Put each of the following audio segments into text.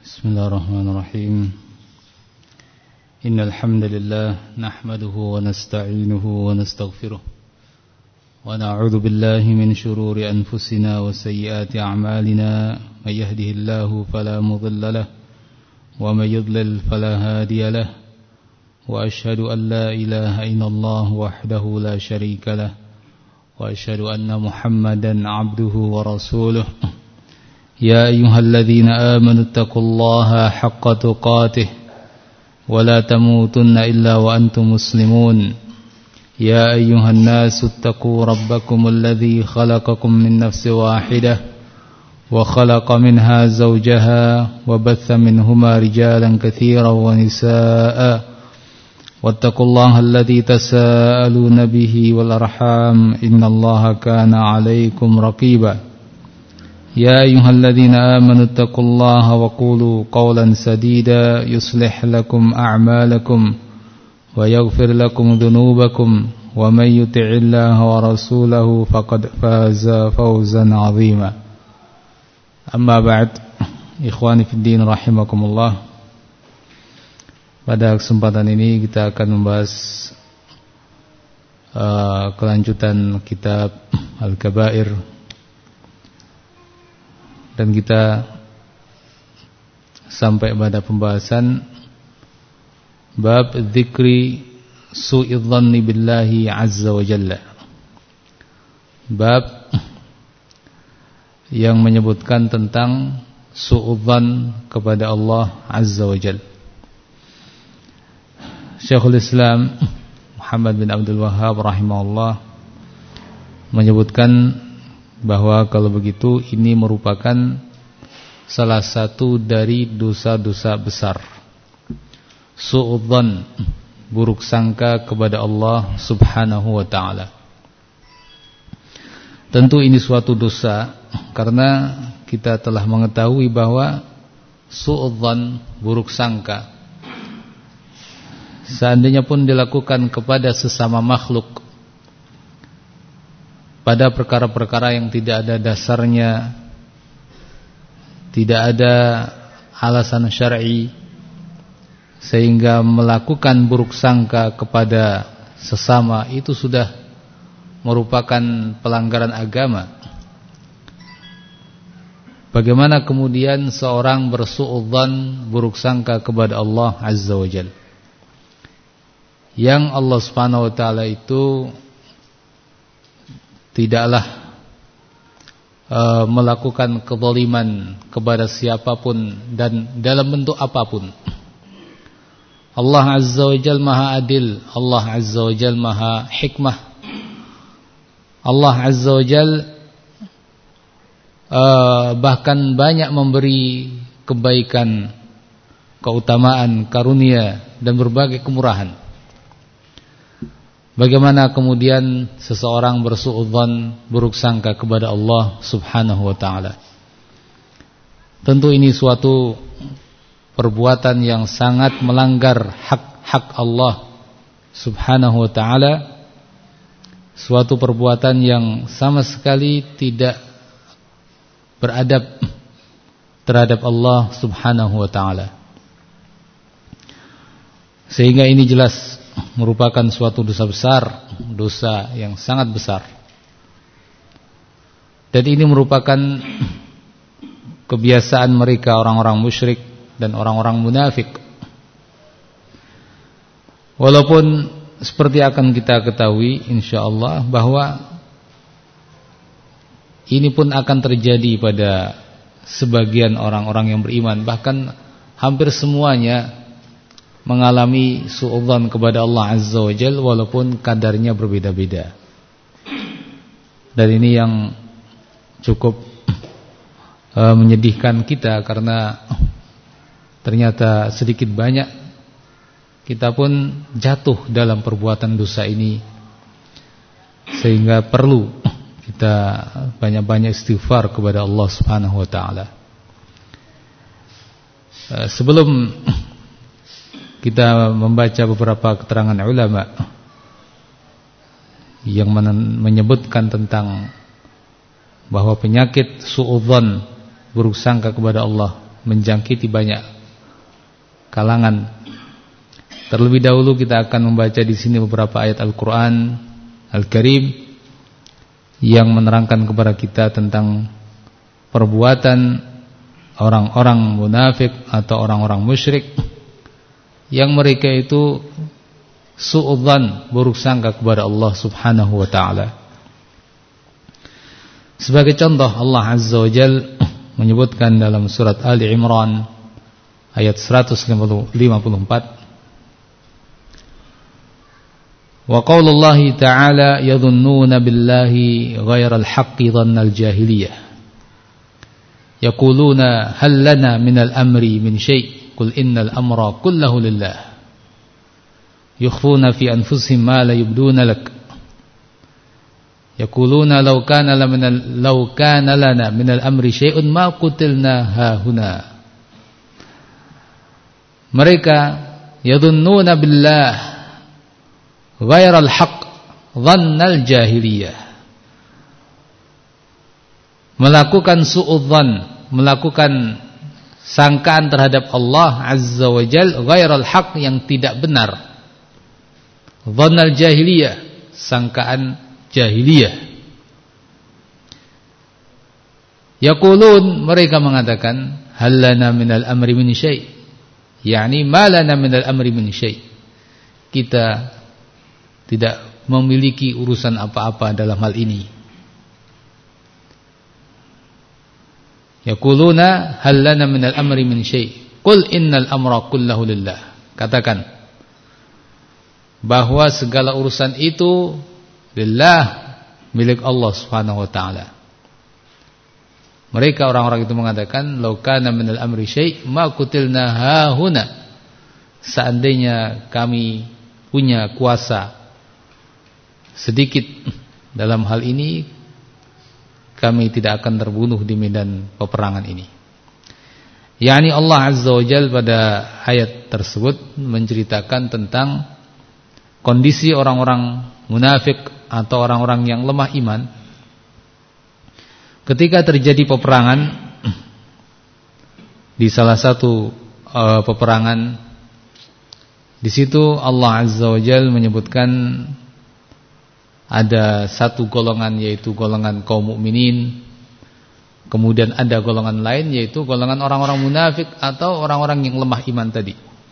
بسم الله الرحمن الرحيم إن الحمد لله نحمده ونستعينه ونستغفره ونعوذ بالله من شرور أنفسنا وسيئات أعمالنا من يهده الله فلا مضل له ومن يضلل فلا هادي له وأشهد أن لا إله إلا الله وحده لا شريك له وأشهد أن محمدا عبده ورسوله يا أيها الذين آمنوا اتقوا الله حق تقاته ولا تموتن إلا وأنتم مسلمون يا أيها الناس اتقوا ربكم الذي خلقكم من نفس واحدة وخلق منها زوجها وبث منهما رجالا كثيرا ونساء واتقوا الله الذي تساءلون به والأرحام إن الله كان عليكم رقيبا يا أيها الذين آمنوا اتقوا الله وقولوا قولا سديدا يصلح لكم أعمالكم ويغفر لكم ذنوبكم ومن يطع الله ورسوله فقد فاز فوزا عظيما أما بعد إخواني في الدين رحمكم الله. Pada kesempatan ini kita akan membahas kelanjutan kitab Al-Kabair, dan kita sampai pada pembahasan bab dzikri su'idzanni billahi azza wa jalla, bab yang menyebutkan tentang su'udzan kepada Allah azza wa jalla. Syekhul Islam Muhammad bin Abdul Wahhab rahimahullah menyebutkan bahwa kalau begitu ini merupakan salah satu dari dosa-dosa besar. Su'udzan, buruk sangka kepada Allah subhanahu wa ta'ala. Tentu ini suatu dosa karena kita telah mengetahui bahwa su'udzan, buruk sangka, seandainya pun dilakukan kepada sesama makhluk pada perkara-perkara yang tidak ada dasarnya, tidak ada alasan syar'i, sehingga melakukan buruk sangka kepada sesama itu sudah merupakan pelanggaran agama. Bagaimana kemudian seorang bersu'udzan, buruk sangka kepada Allah azza wa jalla, yang Allah subhanahu wa ta'ala itu tidaklah melakukan kezaliman kepada siapapun dan dalam bentuk apapun. Allah azza wa jalla maha adil, Allah azza wa jalla maha hikmah, Allah azza wa jalla bahkan banyak memberi kebaikan, keutamaan, karunia dan berbagai kemurahan. Bagaimana kemudian seseorang bersu'udzan, buruk sangka kepada Allah subhanahu wa ta'ala? Tentu ini suatu perbuatan yang sangat melanggar hak Allah subhanahu wa ta'ala, suatu perbuatan yang sama sekali tidak beradab terhadap Allah subhanahu wa ta'ala. Sehingga ini jelas merupakan suatu dosa besar, dosa yang sangat besar. Dan ini merupakan kebiasaan mereka, orang-orang musyrik dan orang-orang munafik. Walaupun seperti akan kita ketahui insyaallah bahwa ini pun akan terjadi pada sebagian orang-orang yang beriman, bahkan hampir semuanya mengalami su'udzan kepada Allah azza wa jalla, walaupun kadarnya berbeda-beda. Dan ini yang cukup menyedihkan kita, karena ternyata sedikit banyak kita pun jatuh dalam perbuatan dosa ini, sehingga perlu kita banyak-banyak istighfar kepada Allah subhanahu wa ta'ala. Sebelum kita membaca beberapa keterangan ulama yang menyebutkan tentang bahwa penyakit su'udzan, buruk sangka kepada Allah, menjangkiti banyak kalangan. Terlebih dahulu kita akan membaca di sini beberapa ayat Al-Qur'an Al-Karim yang menerangkan kepada kita tentang perbuatan orang-orang munafik atau orang-orang musyrik yang mereka itu su'udzan, buruk sangka kepada Allah Subhanahu wa taala. Sebagai contoh, Allah Azza wa Jalla menyebutkan dalam surat Ali Imran ayat 154, wa qaulullahi ta'ala yadhunnuna billahi ghairal haqqi dhannal jahiliyah yaquluna hal lana minal amri min syai' qul innal amra kullahu lillah yukhfuna fi anfusihim ma la yubduna lak yaquluna law kana lana minal amri syai'un ma qutilna hahuna. Mereka yadhunnuna billah ghairal haqq dhannal jahiliyah, melakukan su'udzan, melakukan sangkaan terhadap Allah Azza wa Jalla ghairal haqq, yang tidak benar. Dhannal jahiliyah, sangkaan jahiliyah. Yaqulun, mereka mengatakan hal lana minal amri min syai', yakni ma lana minal amri min syai', kita tidak memiliki urusan apa-apa dalam hal ini. Yaquluna hal lana minal amri min syai' qul innal amra kullahu lillah, katakan bahwa segala urusan itu lillah, milik Allah Subhanahu wa taala. Mereka orang-orang itu mengatakan law kana minal amri syai' ma qutilna hahuna, seandainya kami punya kuasa sedikit dalam hal ini, kami tidak akan terbunuh di medan peperangan ini. Yani Allah Azza wa Jalla pada ayat tersebut menceritakan tentang kondisi orang-orang munafik atau orang-orang yang lemah iman ketika terjadi peperangan. Di salah satu peperangan, di situ Allah Azza wa Jalla menyebutkan ada satu golongan, yaitu golongan kaum mukminin. Kemudian ada golongan lain, yaitu golongan orang-orang munafik atau orang-orang yang lemah iman tadi.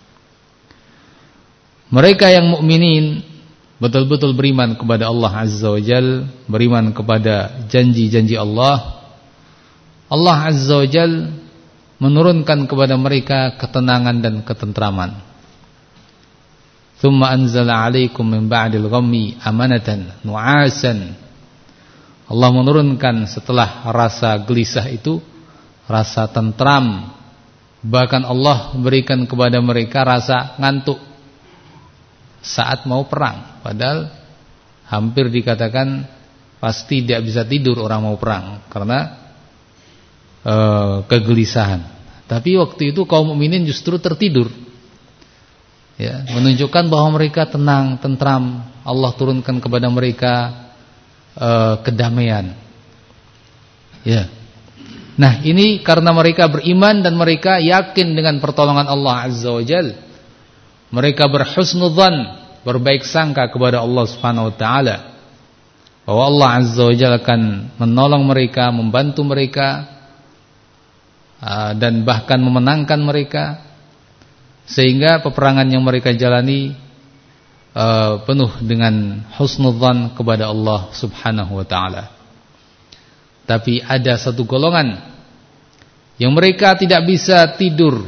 Mereka yang mukminin betul-betul beriman kepada Allah Azza wa Jalla, beriman kepada janji-janji Allah. Allah Azza wa Jalla menurunkan kepada mereka ketenangan dan ketentraman. Thumma anzala 'alaikum min ba'dil ghammi amanatan nu'asan. Allah menurunkan setelah rasa gelisah itu rasa tentram. Bahkan Allah berikan kepada mereka rasa ngantuk saat mau perang. Padahal hampir dikatakan pasti tidak bisa tidur orang mau perang karena kegelisahan. Tapi waktu itu kaum mukminin justru tertidur. Ya, menunjukkan bahwa mereka tenang, tentram. Allah turunkan kepada mereka kedamaian. Ya. Nah, ini karena mereka beriman dan mereka yakin dengan pertolongan Allah Azza wa Jalla. Mereka berhusnudzan, berbaik sangka kepada Allah Subhanahu wa taala, bahwa Allah Azza wa Jalla akan menolong mereka, membantu mereka, dan bahkan memenangkan mereka, sehingga peperangan yang mereka jalani penuh dengan husnudzan kepada Allah Subhanahu wa taala. Tapi ada satu golongan yang mereka tidak bisa tidur,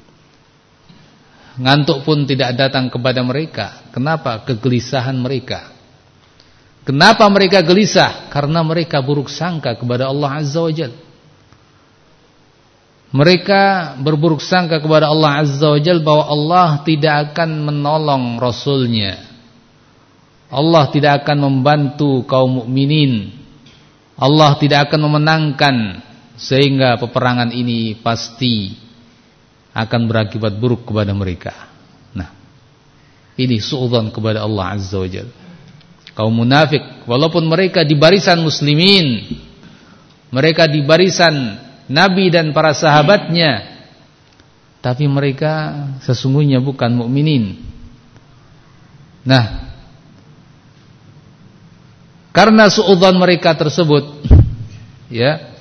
ngantuk pun tidak datang kepada mereka. Kenapa? Kegelisahan mereka. Kenapa mereka gelisah? Karena mereka buruk sangka kepada Allah Azza wa Jalla. Mereka berburuk sangka kepada Allah Azza wa Jalla bahwa Allah tidak akan menolong Rasulnya. Allah tidak akan membantu kaum mukminin. Allah tidak akan memenangkan, sehingga peperangan ini pasti akan berakibat buruk kepada mereka. Nah, ini suudzon kepada Allah Azza wa Jalla. Kaum munafik, walaupun mereka di barisan muslimin, mereka di barisan Nabi dan para sahabatnya, tapi mereka sesungguhnya bukan mukminin. Nah, karena suudzon mereka tersebut, ya,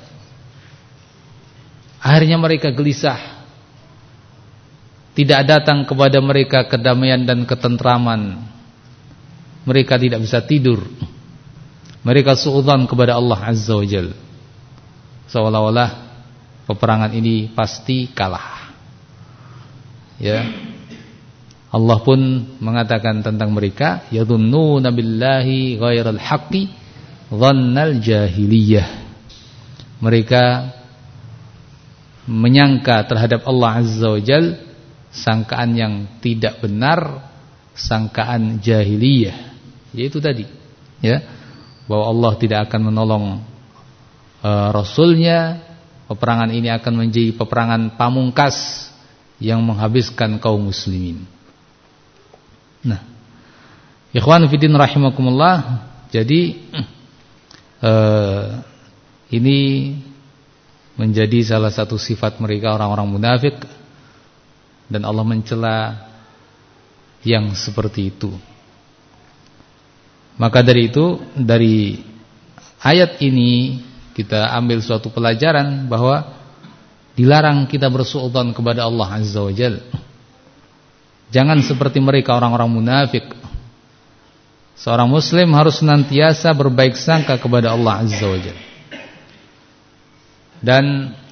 akhirnya mereka gelisah. Tidak datang kepada mereka kedamaian dan ketentraman. Mereka tidak bisa tidur. Mereka suudzon kepada Allah Azza wa Jalla, seolah-olah peperangan ini pasti kalah. Ya, Allah pun mengatakan tentang mereka, yadhunnuna billahi ghairal haqqi dhannal jahiliyah. Mereka menyangka terhadap Allah Azza wa Jalla sangkaan yang tidak benar, sangkaan jahiliyah, yaitu tadi, ya, bahwa Allah tidak akan menolong Rasulnya. Peperangan ini akan menjadi peperangan pamungkas yang menghabiskan kaum muslimin. Nah, ikhwan fillah rahimakumullah, jadi ini menjadi salah satu sifat mereka, orang-orang munafik, dan Allah mencela yang seperti itu. Maka dari itu, dari ayat ini kita ambil suatu pelajaran bahwa dilarang kita bersuudzon kepada Allah Azza wa Jalla. Jangan seperti mereka, orang-orang munafik. Seorang muslim harus senantiasa berbaik sangka kepada Allah Azza wa Jalla. Dan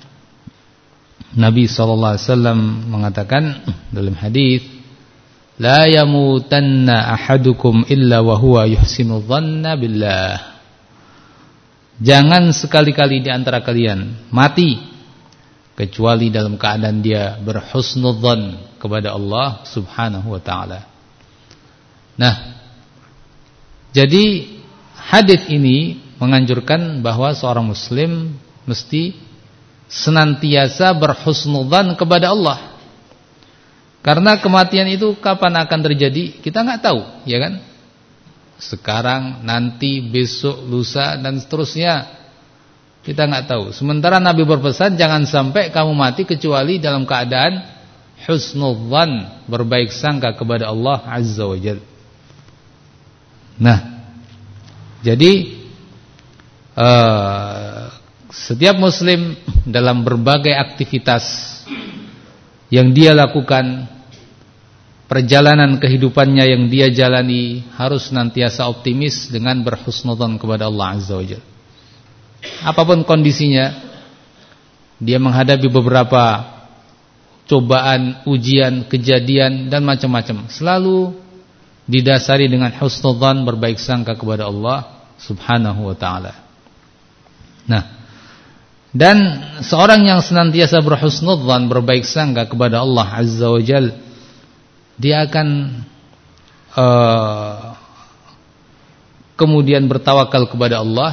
Nabi SAW mengatakan dalam hadis, la yamutanna ahadukum illa wa huwa yuhsinu dhanna billah. Jangan sekali-kali di antara kalian mati kecuali dalam keadaan dia berhusnudzan kepada Allah Subhanahu wa taala. Nah, jadi hadis ini menganjurkan bahwa seorang muslim mesti senantiasa berhusnudzan kepada Allah. Karena kematian itu kapan akan terjadi kita enggak tahu, ya kan? Sekarang, nanti, besok, lusa, dan seterusnya kita enggak tahu. Sementara Nabi berpesan, jangan sampai kamu mati kecuali dalam keadaan husnudzan, berbaik sangka kepada Allah Azza wa Jalla. Nah, jadi setiap muslim dalam berbagai aktivitas yang dia lakukan, perjalanan kehidupannya yang dia jalani, harus senantiasa optimis dengan berhusnudzan kepada Allah Azza wa Jalla. Apapun kondisinya, dia menghadapi beberapa cobaan, ujian, kejadian dan macam-macam, selalu didasari dengan husnudzan, berbaik sangka kepada Allah Subhanahu wa taala. Nah, dan seorang yang senantiasa berhusnudzan, berbaik sangka kepada Allah Azza wa Jalla, dia akan kemudian bertawakal kepada Allah.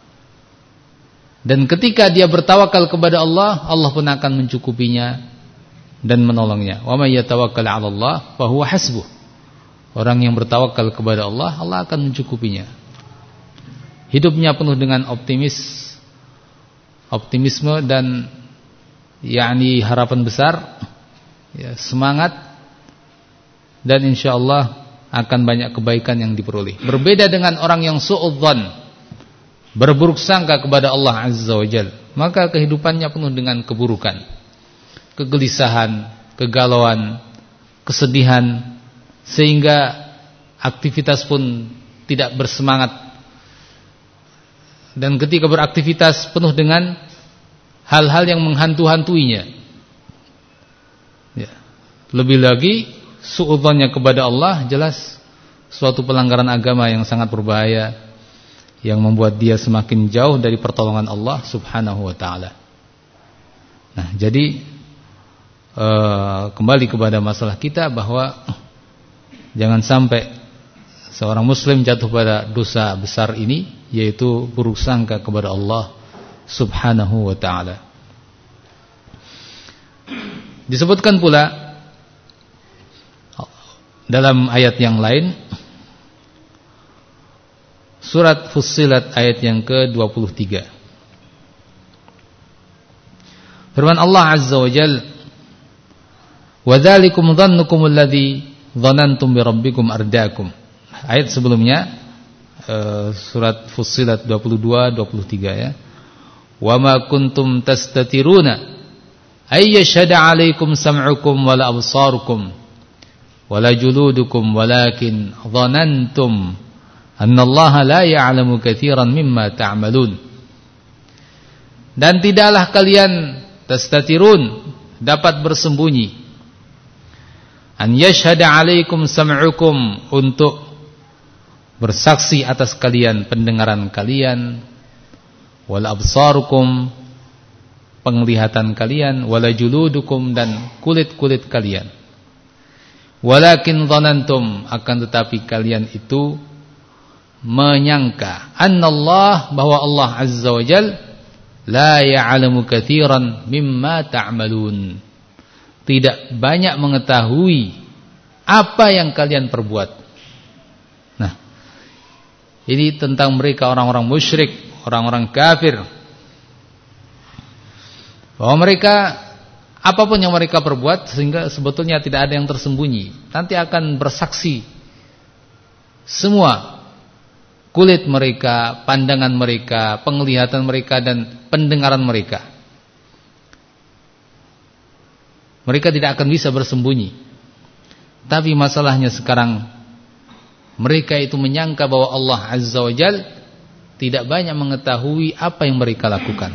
Dan ketika dia bertawakal kepada Allah, Allah pun akan mencukupinya dan menolongnya. Wa may yatawakkal 'ala Allah fa huwa hasbuh. Orang yang bertawakal kepada Allah, Allah akan mencukupinya. Hidupnya penuh dengan optimisme dan harapan besar, ya, semangat, dan insyaallah akan banyak kebaikan yang diperoleh. Berbeda dengan orang yang suudzon, berburuk sangka kepada Allah Azza wa Jalla, maka kehidupannya penuh dengan keburukan, kegelisahan, kegalauan, kesedihan, sehingga aktivitas pun tidak bersemangat. Dan ketika beraktivitas penuh dengan hal-hal yang menghantu-hantuinya, ya. Lebih lagi suudzonnya kepada Allah jelas suatu pelanggaran agama yang sangat berbahaya, yang membuat dia semakin jauh dari pertolongan Allah Subhanahu wa taala. Nah, jadi kembali kepada masalah kita, bahwa jangan sampai seorang muslim jatuh pada dosa besar ini, yaitu buruk sangka kepada Allah Subhanahu wa taala. Disebutkan pula dalam ayat yang lain, surat Fussilat ayat yang ke-23. Firman Allah Azza wa Jalla, Wa dzalikum dhannukum alladzi dhanantum bi rabbikum ardaakum. Ayat sebelumnya surat Fussilat 22 23 ya. Wa ma kuntum tastatiruna ay yashhadu 'alaikum sam'ukum wala absarukum wala juludukum walakin dhanantum annallaha la ya'lamu katsiran mimma ta'malun. Dan tidaklah kalian tastatirun dapat bersembunyi an yashhadu 'alaikum sam'ukum untuk bersaksi atas kalian pendengaran kalian, wala absarukum penglihatan kalian, wala juludukum dan kulit-kulit kalian. Walakin dhanantum akan tetapi kalian itu menyangka annallah bahwa Allah azza wa jal la ya'lamu katsiran mimma ta'malun. Tidak banyak mengetahui apa yang kalian perbuat. Ini tentang mereka orang-orang musyrik, orang-orang kafir. Bahwa mereka apapun yang mereka perbuat sehingga sebetulnya tidak ada yang tersembunyi. Nanti akan bersaksi semua kulit mereka, pandangan mereka, penglihatan mereka dan pendengaran mereka. Mereka tidak akan bisa bersembunyi. Tapi masalahnya sekarang mereka itu menyangka bahwa Allah azza wa jal tidak banyak mengetahui apa yang mereka lakukan.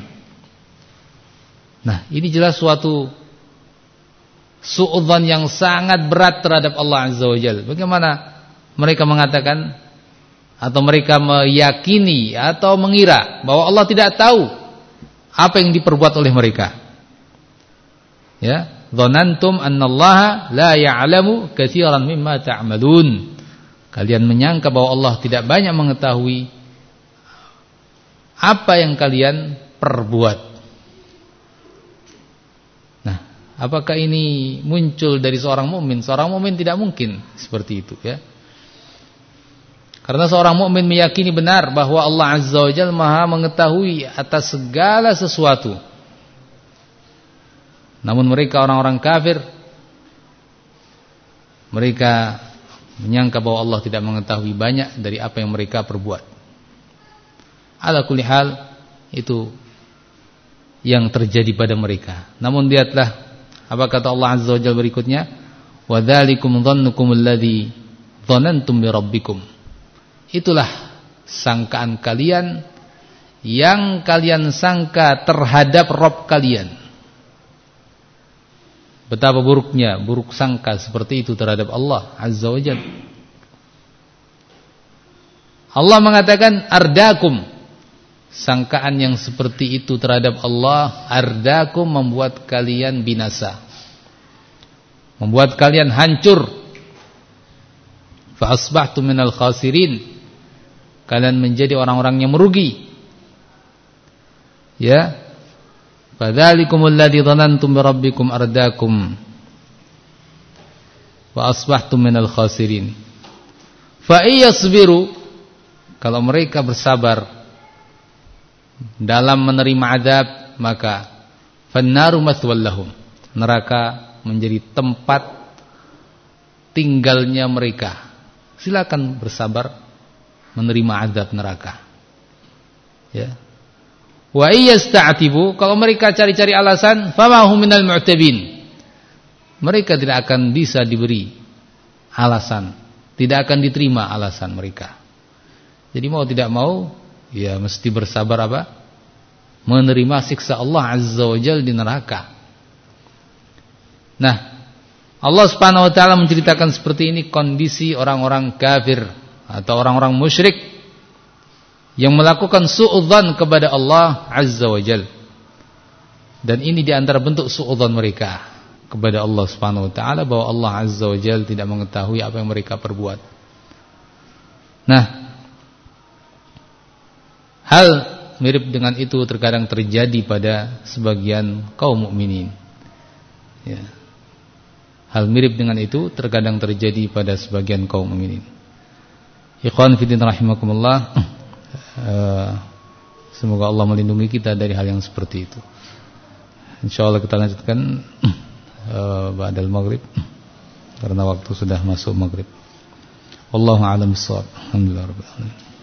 Nah, ini jelas suatu su'udzan yang sangat berat terhadap Allah azza wa jal. Bagaimana mereka mengatakan atau mereka meyakini atau mengira bahwa Allah tidak tahu apa yang diperbuat oleh mereka. Ya, dzanantum annallaha la ya'lamu katsiran mimma ta'malun. Kalian menyangka bahwa Allah tidak banyak mengetahui apa yang kalian perbuat. Nah, apakah ini muncul dari seorang mukmin? Seorang mukmin tidak mungkin seperti itu ya. Karena seorang mukmin meyakini benar bahwa Allah azza wa jalla Maha mengetahui atas segala sesuatu. Namun mereka orang-orang kafir, mereka menyangka bahwa Allah tidak mengetahui banyak dari apa yang mereka perbuat. Ala kulli hal, itu yang terjadi pada mereka. Namun lihatlah apa kata Allah azza wa jalla berikutnya, wa dzalikum dhannukum alladzi dhanantum bi rabbikum. Itulah sangkaan kalian yang kalian sangka terhadap Rabb kalian. Betapa buruknya, buruk sangka seperti itu terhadap Allah azza wa jalla. Allah mengatakan ardakum. Sangkaan yang seperti itu terhadap Allah, ardakum, membuat kalian binasa, membuat kalian hancur. Fa asbahtum minal khasirin. Kalian menjadi orang-orang yang merugi. Ya. Fadzalikumul ladzi dhanantum bi rabbikum ardakum wa asbahtum minal khasirin. Fa iyasbiru, kalau mereka bersabar dalam menerima azab, maka fannaru mathwal lahum, neraka menjadi tempat tinggalnya mereka. Silakan bersabar menerima azab neraka. Ya. Wa iyasta'tibu, kalau mereka cari-cari alasan, famahum minal mu'tabin, mereka tidak akan bisa diberi alasan, tidak akan diterima alasan mereka. Jadi mau tidak mau, ya mesti bersabar apa? Menerima siksa Allah azza wa jalla di neraka. Nah, Allah subhanahu wa ta'ala menceritakan seperti ini kondisi orang-orang kafir atau orang-orang musyrik yang melakukan su'udzan kepada Allah azza wa jalla. Dan ini di antara bentuk su'udzan mereka kepada Allah subhanahu wa ta'ala, bahwa Allah azza wa jalla tidak mengetahui apa yang mereka perbuat. Nah, hal mirip dengan itu terkadang terjadi pada sebagian kaum mukminin. Ya. Hal mirip dengan itu terkadang terjadi pada sebagian kaum mukminin. Ikhwan fillah rahimakumullah. Semoga Allah melindungi kita dari hal yang seperti itu. InsyaAllah kita lanjutkan ba'dal maghrib karena waktu sudah masuk maghrib. Wallahu a'lam bissawab. Alhamdulillah rabbil alamin.